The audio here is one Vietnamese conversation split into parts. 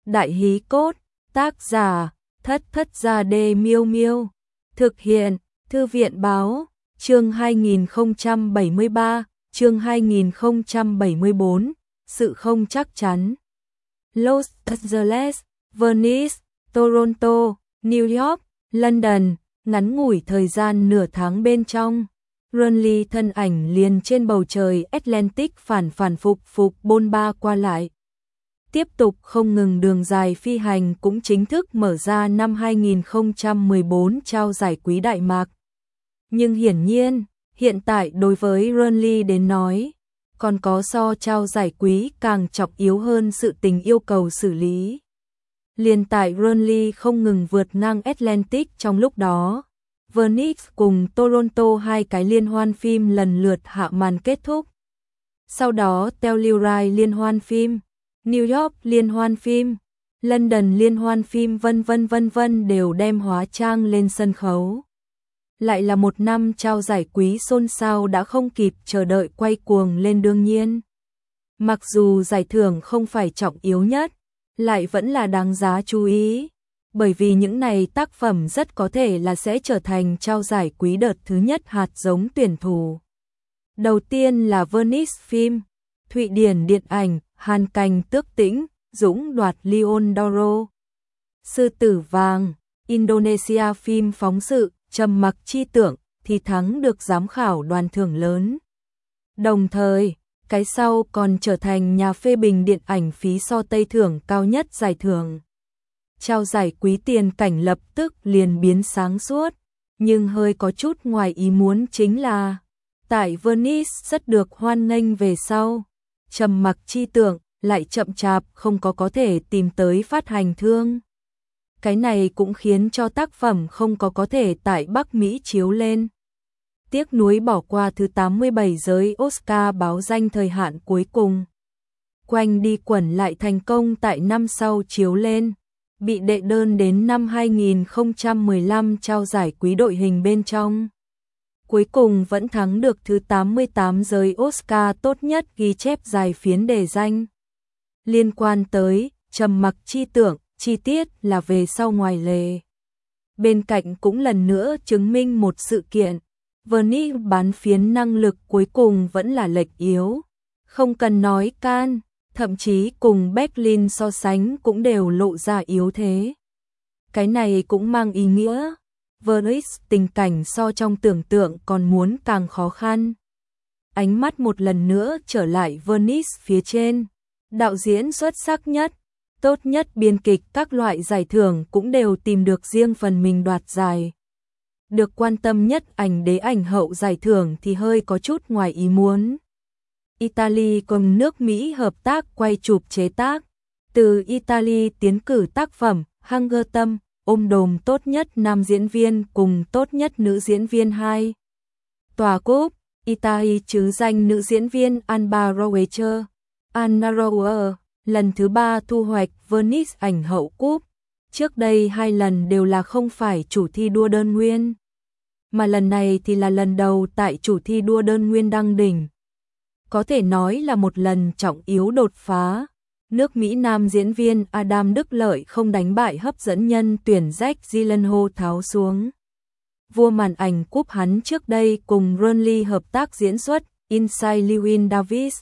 Đại hí cốt, tác giả, Thất Thất Gia Đê Miêu Miêu. Thực hiện, Thư viện báo, chương 2073, chương 2074, sự không chắc chắn. Los Angeles, Venice, Toronto, New York, London, ngắn ngủi thời gian nửa tháng bên trong. Rowley thân ảnh liền trên bầu trời Atlantic phản phục bôn ba qua lại. Tiếp tục không ngừng đường dài phi hành cũng chính thức mở ra năm 2014 trao giải Quý Đại Mạc. Nhưng hiển nhiên, hiện tại đối với Rowley đến nói, còn có so trao giải quý càng trọng yếu hơn sự tình yêu cầu xử lý. Liền tại Rowley không ngừng vượt ngang Atlantic trong lúc đó, Venice cùng Toronto hai cái liên hoan phim lần lượt hạ màn kết thúc. Sau đó Telluride liên hoan phim, New York liên hoan phim, London liên hoan phim vân vân đều đem hóa trang lên sân khấu. Lại là một năm trao giải quý xôn xao đã không kịp chờ đợi quay cuồng lên đương nhiên. Mặc dù giải thưởng không phải trọng yếu nhất, lại vẫn là đáng giá chú ý, bởi vì những này tác phẩm rất có thể là sẽ trở thành trao giải quý đợt thứ nhất hạt giống tuyển thủ. Đầu tiên là Venice phim, Thụy Điển điện ảnh, Hàn Cành Tước Tĩnh, Dũng đoạt Leon d'Oro. Sư Tử Vàng, Indonesia phim phóng sự, Trầm Mặc Chi Tưởng thì thắng được giám khảo đoàn thưởng lớn. Đồng thời, cái sau còn trở thành nhà phê bình điện ảnh phí so Tây thưởng cao nhất giải thưởng. Trao giải quý tiền cảnh lập tức liền biến sáng suốt, nhưng hơi có chút ngoài ý muốn chính là tại Venice rất được hoan nghênh về sau, Trầm Mặc Chi Tưởng lại chậm chạp không có thể tìm tới phát hành thương. Cái này cũng khiến cho tác phẩm không có thể tại Bắc Mỹ chiếu lên. Tiếc nuối bỏ qua thứ 87 giới Oscar báo danh thời hạn cuối cùng. Quanh đi quẩn lại thành công tại năm sau chiếu lên, bị đệ đơn đến năm 2015 trao giải quý đội hình bên trong. Cuối cùng vẫn thắng được thứ 88 giới Oscar tốt nhất ghi chép dài phiến đề danh. Liên quan tới Trầm Mặc Chi Tưởng, chi tiết là về sau ngoài lề. Bên cạnh cũng lần nữa chứng minh một sự kiện, Venice bán phiến năng lực cuối cùng vẫn là lệch yếu. Không cần nói Cannes, thậm chí cùng Berlin so sánh cũng đều lộ ra yếu thế. Cái này cũng mang ý nghĩa, Venice tình cảnh so trong tưởng tượng còn muốn càng khó khăn. Ánh mắt một lần nữa trở lại Venice phía trên, đạo diễn xuất sắc nhất, tốt nhất biên kịch các loại giải thưởng cũng đều tìm được riêng phần mình đoạt giải. Được quan tâm nhất ảnh đế ảnh hậu giải thưởng thì hơi có chút ngoài ý muốn. Italy cùng nước Mỹ hợp tác quay chụp chế tác. Từ Italy tiến cử tác phẩm Hunger Tâm, ôm đồm tốt nhất nam diễn viên cùng tốt nhất nữ diễn viên 2. Tòa cúp, Italy trứ danh nữ diễn viên Alba Rowecher, Anna Rower, lần thứ 3 thu hoạch Venice ảnh hậu cúp. Trước đây 2 lần đều là không phải chủ thi đua đơn nguyên, mà lần này thì là lần đầu tại chủ thi đua đơn nguyên đăng đỉnh. Có thể nói là một lần trọng yếu đột phá. Nước Mỹ nam diễn viên Adam Đức Lợi không đánh bại hấp dẫn nhân tuyển Jake Gyllenhaal tháo xuống. Vua màn ảnh cúp hắn trước đây cùng Rowley hợp tác diễn xuất Inside Llewyn Davis.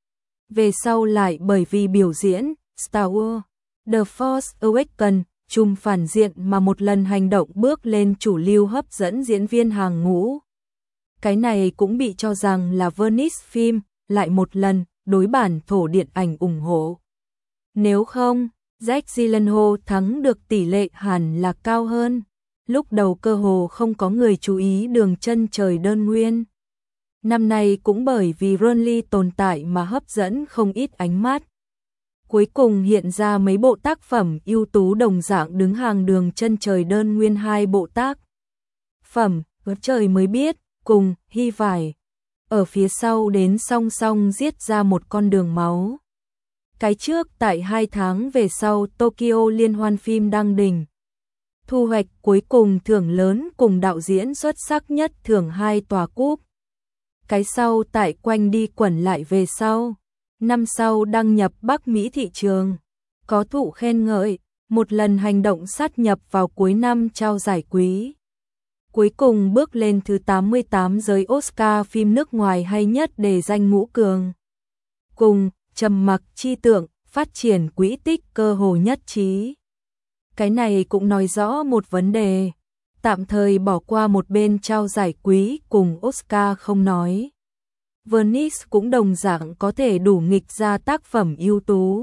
Về sau lại bởi vì biểu diễn Star Wars, The Force Awakens, trùm phản diện mà một lần hành động bước lên chủ lưu hấp dẫn diễn viên hàng ngũ. Cái này cũng bị cho rằng là Venice phim lại một lần đối bản thổ điện ảnh ủng hộ. Nếu không, Jake Gyllenhaal thắng được tỷ lệ hẳn là cao hơn. Lúc đầu cơ hồ không có người chú ý Đường Chân Trời đơn nguyên. Năm nay cũng bởi vì Rowley tồn tại mà hấp dẫn không ít ánh mắt. Cuối cùng hiện ra mấy bộ tác phẩm ưu tú đồng dạng đứng hàng Đường Chân Trời đơn nguyên 2 bộ tác phẩm, Trời Mới Biết cùng Hy Vải. Ở phía sau đến song song giết ra một con đường máu. Cái trước tại 2 tháng về sau Tokyo liên hoan phim đăng đỉnh. Thu hoạch cuối cùng thưởng lớn cùng đạo diễn xuất sắc nhất thưởng 2 tòa cúp. Cái sau tại Quanh đi quẩn lại về sau. Năm sau đăng nhập Bắc Mỹ thị trường. có thụ khen ngợi, một lần hành động sát nhập vào cuối năm trao giải quý. Cuối cùng bước lên thứ 88 giới Oscar phim nước ngoài hay nhất để danh ngũ cường. Cùng, trầm mặc chi tượng, phát triển quỹ tích cơ hồ nhất trí. Cái này cũng nói rõ một vấn đề. Tạm thời bỏ qua một bên trao giải quý cùng Oscar không nói. Venice cũng đồng dạng có thể đủ nghịch ra tác phẩm ưu tú.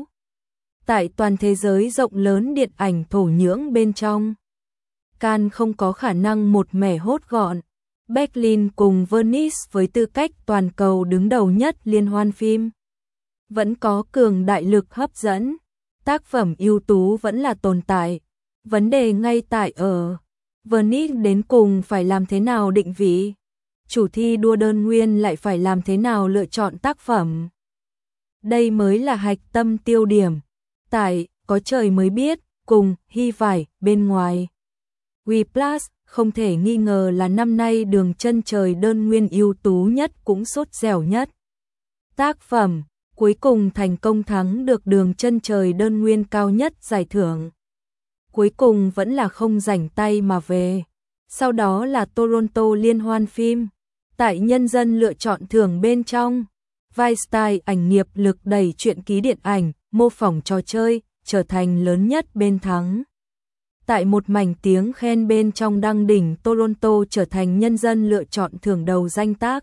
Tại toàn thế giới rộng lớn điện ảnh thổ nhưỡng bên trong, Cannes không có khả năng một mẻ hốt gọn. Berlin cùng Venice với tư cách toàn cầu đứng đầu nhất liên hoan phim, vẫn có cường đại lực hấp dẫn. Tác phẩm ưu tú vẫn là tồn tại. Vấn đề ngay tại ở Venice đến cùng phải làm thế nào định vị, chủ thi đua đơn nguyên lại phải làm thế nào lựa chọn tác phẩm. Đây mới là hạch tâm tiêu điểm. Tại Có Trời Mới Biết cùng Hy Vải bên ngoài, Whiplash không thể nghi ngờ là năm nay Đường Chân Trời đơn nguyên ưu tú nhất cũng sốt dẻo nhất. Tác phẩm cuối cùng thành công thắng được Đường Chân Trời đơn nguyên cao nhất giải thưởng. Cuối cùng vẫn là không rảnh tay mà về. Sau đó là Toronto liên hoan phim. Tại nhân dân lựa chọn thưởng bên trong, vai style ảnh nghiệp lực đẩy truyện ký điện ảnh, mô phỏng trò chơi, trở thành lớn nhất bên thắng. Tại một mảnh tiếng khen bên trong đăng đỉnh, Toronto trở thành nhân dân lựa chọn thưởng đầu danh tác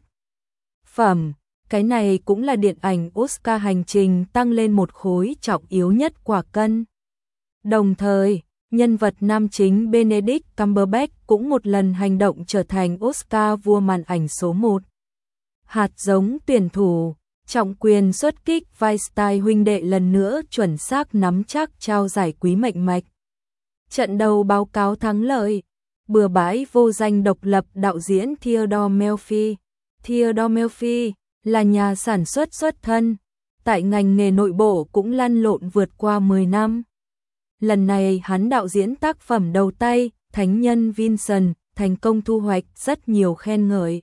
phẩm. Cái này cũng là điện ảnh Oscar hành trình tăng lên một khối trọng yếu nhất quả cân. Đồng thời, nhân vật nam chính Benedict Cumberbatch cũng một lần hành động trở thành Oscar vua màn ảnh số 1. Hạt giống tuyển thủ, trọng quyền xuất kích, Weinstein huynh đệ lần nữa chuẩn xác nắm chắc trao giải quý mệnh mạch. Trận đầu báo cáo thắng lợi, bừa bãi vô danh độc lập đạo diễn Theodore Melfi. Theodore Melfi là nhà sản xuất xuất thân, tại ngành nghề nội bộ cũng lăn lộn vượt qua 10 năm. Lần này hắn đạo diễn tác phẩm đầu tay, Thánh Nhân Vincent, thành công thu hoạch rất nhiều khen ngợi.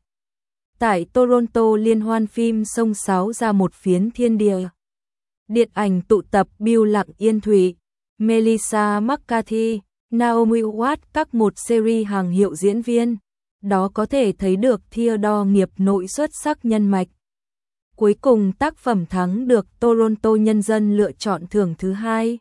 Tại Toronto liên hoan phim xông xáo ra một phiến thiên địa. Điện ảnh tụ tập Bill Lặng Yên Thủy, Melissa McCarthy, Naomi Watts, các một series hàng hiệu diễn viên. Đó có thể thấy được Theodore nghiệp nội xuất sắc nhân mạch. Cuối cùng tác phẩm thắng được Toronto nhân dân lựa chọn thưởng thứ 2.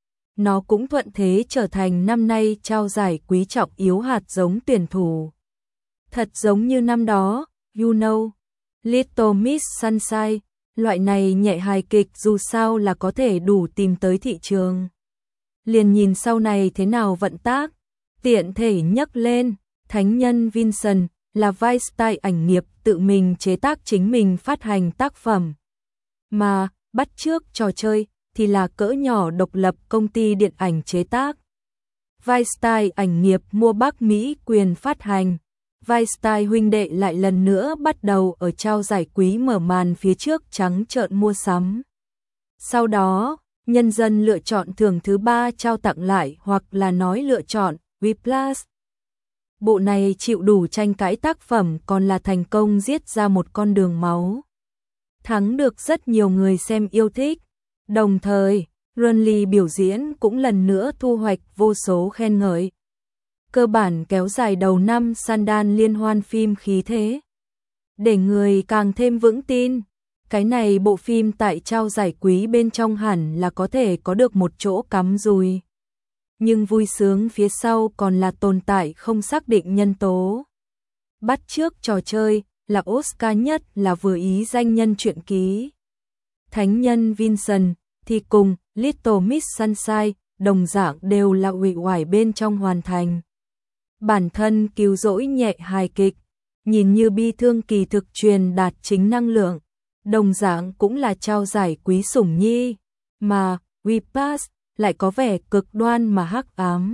Nó cũng thuận thế trở thành năm nay trao giải quý trọng yếu hạt giống tuyển thủ. Thật giống như năm đó, You Know, Little Miss Sunshine, loại này nhẹ hài kịch dù sao là có thể đủ tìm tới thị trường. Liền nhìn sau này thế nào vận tác, tiện thể nhắc lên, Thánh Nhân Vincent là vai style ảnh nghiệp tự mình chế tác chính mình phát hành tác phẩm. Mà, bắt chước trò chơi thì là cỡ nhỏ độc lập công ty điện ảnh chế tác. Vai style ảnh nghiệp mua Bắc Mỹ quyền phát hành. Vai style huynh đệ lại lần nữa bắt đầu ở trao giải quý mở màn phía trước trắng trợn mua sắm. Sau đó, nhân dân lựa chọn thưởng thứ 3 trao tặng lại hoặc là nói lựa chọn Whiplash. Bộ này chịu đủ tranh cãi tác phẩm còn là thành công giết ra một con đường máu. Thắng được rất nhiều người xem yêu thích. Đồng thời, Runley biểu diễn cũng lần nữa thu hoạch vô số khen ngợi. Cơ bản kéo dài đầu năm Sundance liên hoan phim khí thế. Để người càng thêm vững tin, cái này bộ phim tại trao giải quý bên trong hẳn là có thể có được một chỗ cắm dùi. Nhưng vui sướng phía sau còn là tồn tại không xác định nhân tố. Bắt chước trò chơi là Oscar nhất là vừa ý danh nhân truyện ký. Thánh Nhân Vincent thì cùng Little Miss Sunshine đồng dạng đều là uể oải bên trong hoàn thành. Bản thân cứu rỗi nhẹ hài kịch, nhìn như bi thương kỳ thực truyền đạt chính năng lượng, đồng dạng cũng là trao giải quý sủng nhi, mà Whiplash lại có vẻ cực đoan mà hắc ám.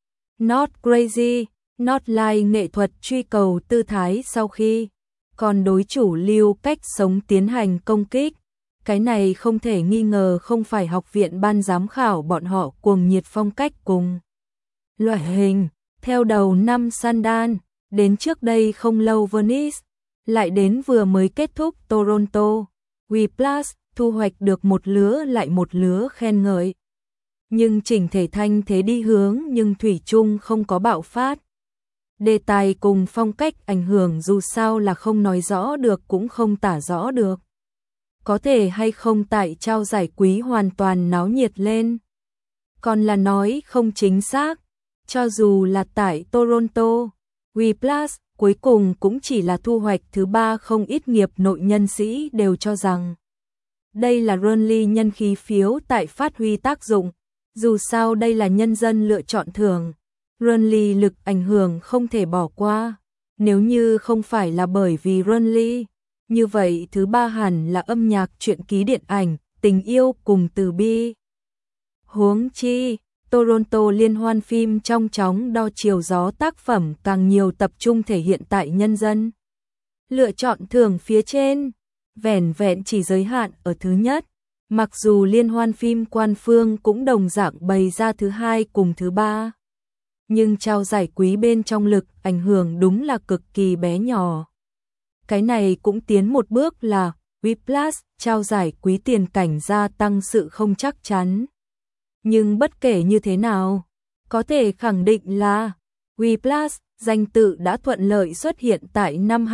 Not crazy, not like nghệ thuật truy cầu tư thái sau khi còn đối chủ lưu cách sống tiến hành công kích. Cái này không thể nghi ngờ không phải học viện ban giám khảo bọn họ cuồng nhiệt phong cách cùng loại hình. Theo đầu năm Sundance, đến trước đây không lâu Venice, lại đến vừa mới kết thúc Toronto, Whiplash thu hoạch được một lứa lại một lứa khen ngợi. nhưng chỉnh thể thanh thế đi hướng nhưng thủy chung không có bạo phát. Đề tài cùng phong cách ảnh hưởng dù sao là không nói rõ được cũng không tả rõ được. Có thể hay không tại trao giải quý hoàn toàn náo nhiệt lên. Còn là nói không chính xác, cho dù là tại Toronto, Whiplash cuối cùng cũng chỉ là thu hoạch thứ 3, không ít nghiệp nội nhân sĩ đều cho rằng đây là Burnley nhân khí phiếu tại phát huy tác dụng, dù sao đây là nhân dân lựa chọn thưởng. Burnley lực ảnh hưởng không thể bỏ qua, nếu như không phải là bởi vì Burnley, như vậy thứ 3 hẳn là âm nhạc, truyện ký, điện ảnh, tình yêu cùng từ bi. Huống chi, Toronto liên hoan phim trong chóng đo chiều gió tác phẩm càng nhiều tập trung thể hiện tại nhân dân. Lựa chọn thưởng phía trên, vẻn vẹn chỉ giới hạn ở thứ nhất, mặc dù liên hoan phim quan phương cũng đồng dạng bày ra thứ 2 cùng thứ 3. Nhưng trao giải quý bên trong lực ảnh hưởng đúng là cực kỳ bé nhỏ. Cái này cũng tiến một bước là Whiplash trao giải quý tiền cảnh gia tăng sự không chắc chắn. Nhưng bất kể như thế nào, có thể khẳng định là Whiplash danh tự đã thuận lợi xuất hiện tại năm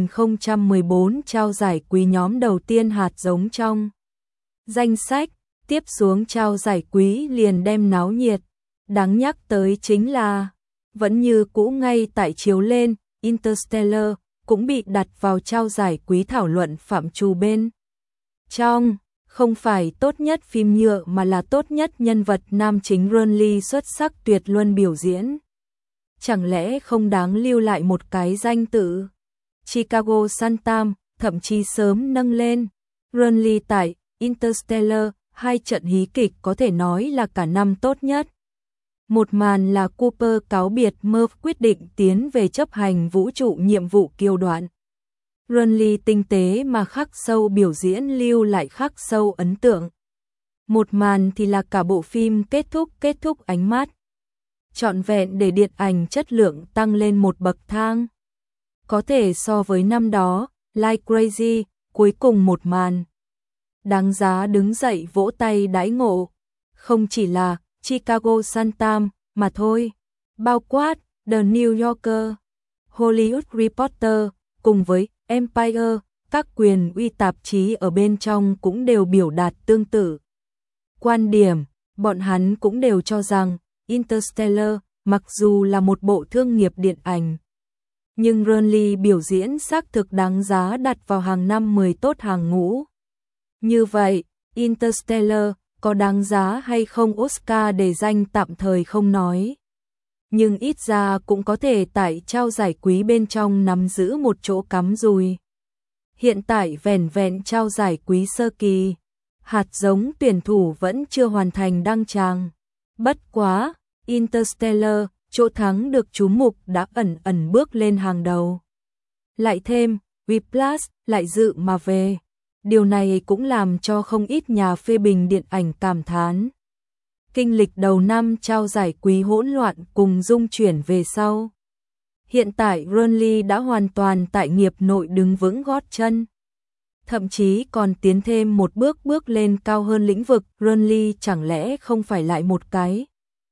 2014 trao giải quý nhóm đầu tiên hạt giống trong danh sách, tiếp xuống trao giải quý liền đem náo nhiệt. Đáng nhắc tới chính là, vẫn như cũ ngay tại chiếu lên, Interstellar cũng bị đặt vào trao giải quý thảo luận phạm trù bên trong, không phải tốt nhất phim nhựa mà là tốt nhất nhân vật nam chính. Burnley xuất sắc tuyệt luân biểu diễn. Chẳng lẽ không đáng lưu lại một cái danh tự? Chicago Sun-Times thậm chí sớm nâng lên Burnley tại Interstellar, 2 trận hí kịch có thể nói là cả năm tốt nhất. Một màn là Cooper cáo biệt Murph quyết định tiến về chấp hành vũ trụ nhiệm vụ kiêu đoạn. Burnley tinh tế mà khắc sâu biểu diễn lưu lại khắc sâu ấn tượng. Một màn thì là cả bộ phim kết thúc ánh mắt. Trọn vẹn để điện ảnh chất lượng tăng lên một bậc thang. Có thể so với năm đó, Like Crazy, cuối cùng một màn. Đáng giá đứng dậy vỗ tay đãi ngộ. Không chỉ là Chicago Sun-Times mà thôi, bao quát The New Yorker, Hollywood Reporter cùng với Empire, các quyền uy tạp chí ở bên trong cũng đều biểu đạt tương tự. Quan điểm, bọn hắn cũng đều cho rằng Interstellar mặc dù là một bộ thương nghiệp điện ảnh, nhưng Burnley biểu diễn xác thực đáng giá đặt vào hàng năm 10 tốt hàng ngũ. Như vậy, Interstellar có đáng giá hay không Oscar để danh tạm thời không nói. Nhưng ít ra cũng có thể tại trao giải quý bên trong nắm giữ một chỗ cắm rùi. Hiện tại vẻn vẹn trao giải quý sơ kỳ, hạt giống tuyển thủ vẫn chưa hoàn thành đăng tràng. Bất quá, Interstellar, chỗ thắng được chú mục đã ẩn ẩn bước lên hàng đầu. Lại thêm, Whiplash lại dự mà về. Điều này cũng làm cho không ít nhà phê bình điện ảnh cảm thán. Kinh lịch đầu năm trao giải quý hỗn loạn cùng dung chuyển về sau. Hiện tại Burnley đã hoàn toàn tại nghiệp nội đứng vững gót chân. Thậm chí còn tiến thêm một bước lên cao hơn lĩnh vực. Burnley chẳng lẽ không phải lại một cái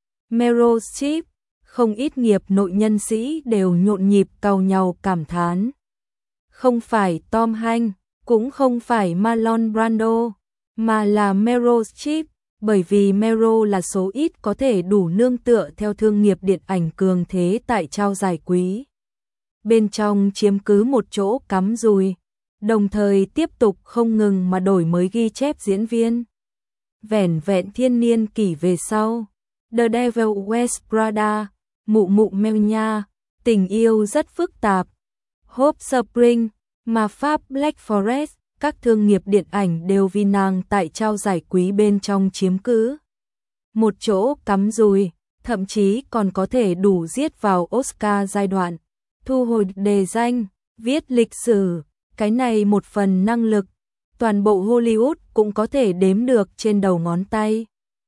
Meryl Streep? Không ít nghiệp nội nhân sĩ đều nhộn nhịp cau nhau cảm thán. Không phải Tom Hanks, cũng không phải Marlon Brando, mà là Meryl Streep, bởi vì Meryl là số ít có thể đủ nương tựa theo thương nghiệp điện ảnh cường thế tại trao giải quý. Bên trong chiếm cứ một chỗ cắm rùi, đồng thời tiếp tục không ngừng mà đổi mới ghi chép diễn viên. Vẻn vẹn thiên niên kỷ về sau, The Devil Wears Prada, Mụ Mụ Mèo Nha, Tình yêu rất phức tạp, Hope Spring, mà Pháp Black Forest, các thương nghiệp điện ảnh đều vì nàng tại trao giải quý bên trong chiếm cứ một chỗ cắm rùi, thậm chí còn có thể đủ giết vào Oscar giai đoạn, thu hồi đề danh, viết lịch sử, cái này một phần năng lực, toàn bộ Hollywood cũng có thể đếm được trên đầu ngón tay.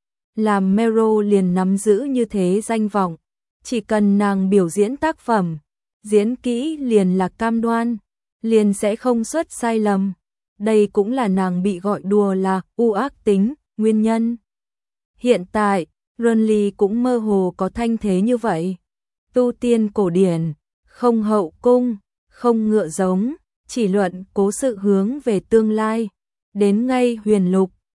Làm Meryl liền nắm giữ như thế danh vọng, chỉ cần nàng biểu diễn tác phẩm, diễn kỹ liền là cam đoan, liền sẽ không xuất sai lầm. Đây cũng là nàng bị gọi đùa là u ác tính, nguyên nhân. Hiện tại, Luân Ly cũng mơ hồ có thanh thế như vậy. Tu tiên cổ điển, không hậu cung, không ngựa giống, chỉ luận cố sự hướng về tương lai. Đến ngay huyền lục,